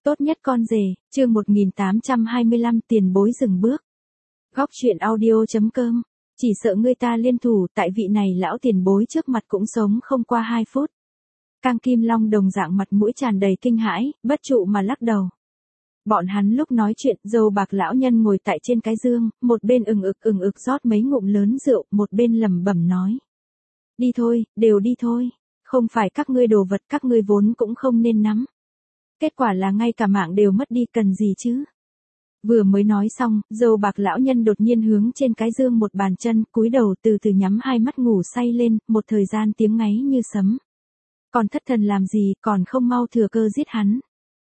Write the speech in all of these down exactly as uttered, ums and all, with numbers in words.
Tốt nhất con rể, chương một nghìn tám trăm hai mươi lăm tiền bối dừng bước. Góc truyện audio.com, chỉ sợ người ta liên thủ tại vị này lão tiền bối trước mặt cũng sống không qua hai phút. Cang Kim Long đồng dạng mặt mũi tràn đầy kinh hãi, bất trụ mà lắc đầu. Bọn hắn lúc nói chuyện, dâu bạc lão nhân ngồi tại trên cái giường, một bên ừng ực ừng ực rót mấy ngụm lớn rượu, một bên lẩm bẩm nói. Đi thôi, đều đi thôi, không phải các ngươi đồ vật các ngươi vốn cũng không nên nắm. Kết quả là ngay cả mạng đều mất đi cần gì chứ. Vừa mới nói xong, dâu bạc lão nhân đột nhiên hướng trên cái giường một bàn chân, cúi đầu từ từ nhắm hai mắt ngủ say lên, một thời gian tiếng ngáy như sấm. Còn thất thần làm gì, còn không mau thừa cơ giết hắn.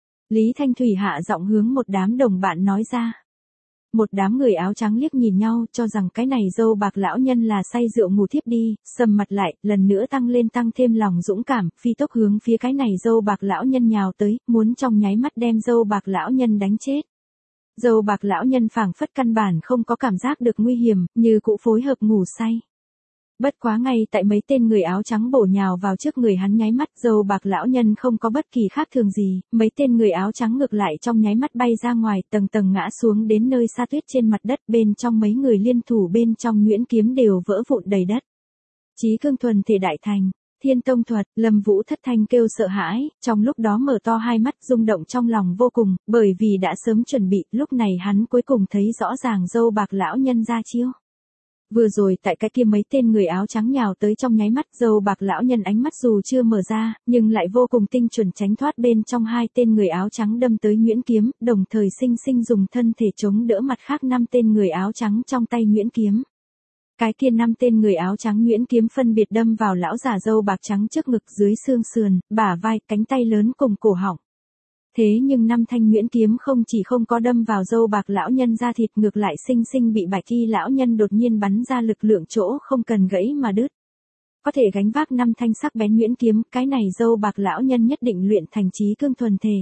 Lý Thanh Thủy hạ giọng hướng một đám đồng bạn nói ra. Một đám người áo trắng liếc nhìn nhau, cho rằng cái này dâu bạc lão nhân là say rượu ngủ thiếp đi, sầm mặt lại, lần nữa tăng lên tăng thêm lòng dũng cảm, phi tốc hướng phía cái này dâu bạc lão nhân nhào tới, muốn trong nháy mắt đem dâu bạc lão nhân đánh chết. Dâu bạc lão nhân phảng phất căn bản không có cảm giác được nguy hiểm, như cũ phối hợp ngủ say. Bất quá ngay tại mấy tên người áo trắng bổ nhào vào trước người hắn nháy mắt, dâu bạc lão nhân không có bất kỳ khác thường gì, mấy tên người áo trắng ngược lại trong nháy mắt bay ra ngoài, tầng tầng ngã xuống đến nơi sa tuyết trên mặt đất, bên trong mấy người liên thủ bên trong nhuyễn kiếm đều vỡ vụn đầy đất. Chí cương thuần thể đại thành, Thiên Tông thuật, Lâm Vũ thất thanh kêu sợ hãi, trong lúc đó mở to hai mắt rung động trong lòng vô cùng, bởi vì đã sớm chuẩn bị, lúc này hắn cuối cùng thấy rõ ràng dâu bạc lão nhân ra chiêu. Vừa rồi tại cái kia mấy tên người áo trắng nhào tới trong nháy mắt, dâu bạc lão nhân ánh mắt dù chưa mở ra, nhưng lại vô cùng tinh chuẩn tránh thoát bên trong hai tên người áo trắng đâm tới nhuyễn kiếm, đồng thời sinh sinh dùng thân thể chống đỡ mặt khác năm tên người áo trắng trong tay nhuyễn kiếm. Cái kia năm tên người áo trắng nhuyễn kiếm phân biệt đâm vào lão già dâu bạc trắng trước ngực, dưới xương sườn, bả vai, cánh tay lớn cùng cổ họng. Thế nhưng năm thanh nhuyễn kiếm không chỉ không có đâm vào dâu bạc lão nhân da thịt, ngược lại sinh sinh bị bạch y lão nhân đột nhiên bắn ra lực lượng chỗ không cần gãy mà đứt. Có thể gánh vác năm thanh sắc bén nhuyễn kiếm, cái này dâu bạc lão nhân nhất định luyện thành chí cương thuần thể.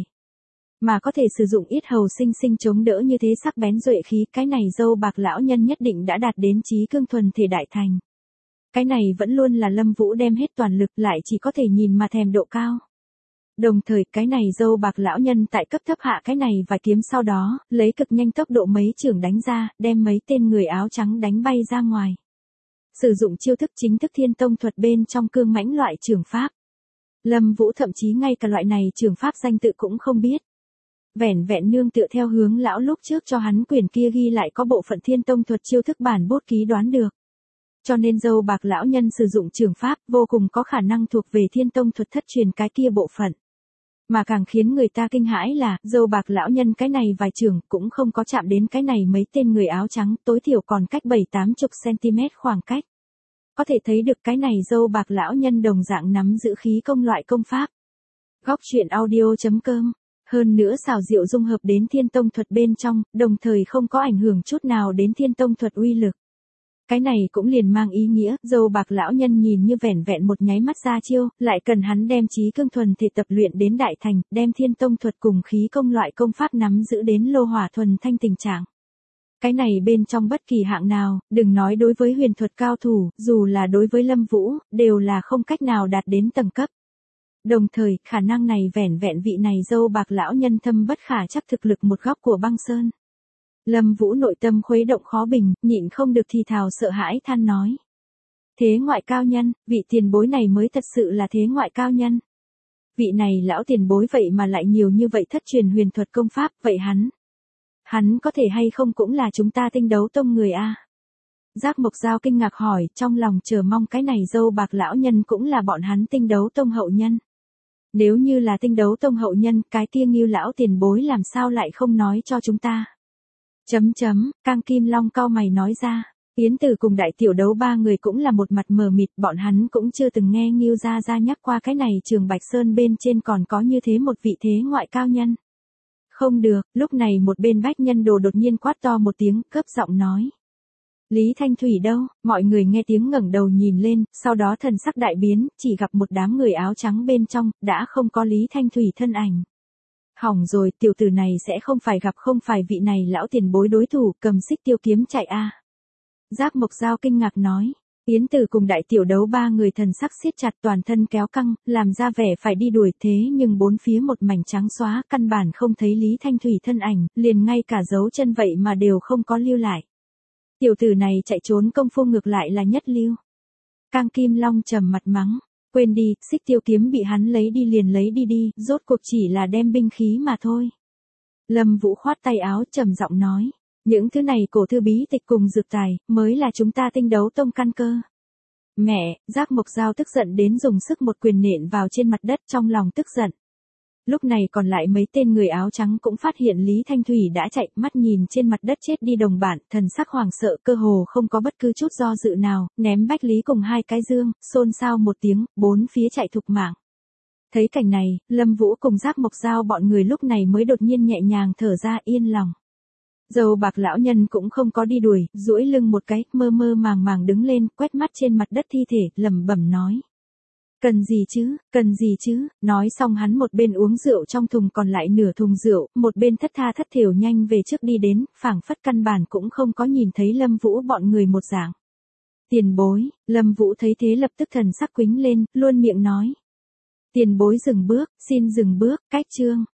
Mà có thể sử dụng yết hầu sinh sinh chống đỡ như thế sắc bén duệ khí, cái này dâu bạc lão nhân nhất định đã đạt đến chí cương thuần thể đại thành. Cái này vẫn luôn là Lâm Vũ đem hết toàn lực, lại chỉ có thể nhìn mà thèm độ cao. Đồng thời cái này dâu bạc lão nhân tại cấp thấp hạ cái này vài kiếm sau đó, lấy cực nhanh tốc độ mấy chưởng đánh ra, đem mấy tên người áo trắng đánh bay ra ngoài. Sử dụng chiêu thức chính thức Thiên Tông thuật bên trong cương mãnh loại trường pháp. Lâm Vũ thậm chí ngay cả loại này trường pháp danh tự cũng không biết. Vẻn vẹn nương tựa theo hướng lão lúc trước cho hắn quyển kia ghi lại có bộ phận Thiên Tông thuật chiêu thức bản bút ký đoán được. Cho nên dâu bạc lão nhân sử dụng trường pháp vô cùng có khả năng thuộc về Thiên Tông thuật thất truyền cái kia bộ phận. Mà càng khiến người ta kinh hãi là, dâu bạc lão nhân cái này vài trường cũng không có chạm đến cái này mấy tên người áo trắng, tối thiểu còn cách bảy tám chục cm khoảng cách. Có thể thấy được cái này dâu bạc lão nhân đồng dạng nắm giữ khí công loại công pháp. Góc truyện audio.com, hơn nữa xảo diệu dung hợp đến Thiên Tông thuật bên trong, đồng thời không có ảnh hưởng chút nào đến Thiên Tông thuật uy lực. Cái này cũng liền mang ý nghĩa, dâu bạc lão nhân nhìn như vẻn vẹn một nháy mắt ra chiêu, lại cần hắn đem chí cương thuần thể tập luyện đến đại thành, đem Thiên Tông thuật cùng khí công loại công pháp nắm giữ đến lô hỏa thuần thanh tình trạng. Cái này bên trong bất kỳ hạng nào, đừng nói đối với huyền thuật cao thủ, dù là đối với Lâm Vũ, đều là không cách nào đạt đến tầng cấp. Đồng thời, khả năng này vẻn vẹn vị này dâu bạc lão nhân thâm bất khả chắc thực lực một góc của băng sơn. Lâm Vũ nội tâm khuấy động khó bình, nhịn không được thì thào sợ hãi than nói. Thế ngoại cao nhân, vị tiền bối này mới thật sự là thế ngoại cao nhân. Vị này lão tiền bối vậy mà lại nhiều như vậy thất truyền huyền thuật công pháp, vậy hắn. Hắn có thể hay không cũng là chúng ta Tinh Đấu Tông người a? Giác Mộc Giao kinh ngạc hỏi, trong lòng chờ mong cái này dâu bạc lão nhân cũng là bọn hắn Tinh Đấu Tông hậu nhân. Nếu như là Tinh Đấu Tông hậu nhân, cái kia Ngưu lão tiền bối làm sao lại không nói cho chúng ta? Chấm chấm, Cang Kim Long cau mày nói ra, Yến Tử cùng Đại Tiểu Đấu ba người cũng là một mặt mờ mịt, bọn hắn cũng chưa từng nghe Ngưu gia gia nhắc qua cái này Trường Bạch Sơn bên trên còn có như thế một vị thế ngoại cao nhân. Không được, lúc này một bên Bách Nhân Đồ đột nhiên quát to một tiếng, cấp giọng nói. Lý Thanh Thủy đâu? Mọi người nghe tiếng ngẩng đầu nhìn lên, sau đó thần sắc đại biến, chỉ gặp một đám người áo trắng bên trong, đã không có Lý Thanh Thủy thân ảnh. Hỏng rồi, tiểu tử này sẽ không phải gặp không phải vị này lão tiền bối đối thủ, cầm xích tiêu kiếm chạy a. Giác Mộc Giao kinh ngạc nói, Yến Từ cùng Đại Tiểu Đấu ba người thần sắc siết chặt, toàn thân kéo căng, làm ra vẻ phải đi đuổi, thế nhưng bốn phía một mảnh trắng xóa, căn bản không thấy Lý Thanh Thủy thân ảnh, liền ngay cả dấu chân vậy mà đều không có lưu lại. Tiểu tử này chạy trốn công phu ngược lại là nhất lưu. Cang Kim Long trầm mặt mắng, quên đi, Xích Tiêu kiếm bị hắn lấy đi liền lấy đi đi, rốt cuộc chỉ là đem binh khí mà thôi. Lâm Vũ khoát tay áo trầm giọng nói, những thứ này cổ thư bí tịch cùng dược tài, mới là chúng ta Tinh Đấu Tông căn cơ. Mẹ, Giác Mộc Giao tức giận đến dùng sức một quyền nện vào trên mặt đất, trong lòng tức giận. Lúc này còn lại mấy tên người áo trắng cũng phát hiện Lý Thanh Thủy đã chạy, mắt nhìn trên mặt đất chết đi đồng bạn, thần sắc hoảng sợ, cơ hồ không có bất cứ chút do dự nào, ném Bách Lý cùng hai cái dương, xôn xao một tiếng, bốn phía chạy thục mạng. Thấy cảnh này, Lâm Vũ cùng Giác Mộc Giao bọn người lúc này mới đột nhiên nhẹ nhàng thở ra, yên lòng. Dầu bạc lão nhân cũng không có đi đuổi, duỗi lưng một cái, mơ mơ màng màng đứng lên, quét mắt trên mặt đất thi thể, lẩm bẩm nói. Cần gì chứ, cần gì chứ, nói xong hắn một bên uống rượu trong thùng còn lại nửa thùng rượu, một bên thất tha thất thểu nhanh về trước đi đến, phảng phất căn bản cũng không có nhìn thấy Lâm Vũ bọn người một dạng. Tiền bối, Lâm Vũ thấy thế lập tức thần sắc quính lên, luôn miệng nói. Tiền bối dừng bước, xin dừng bước, cách chương.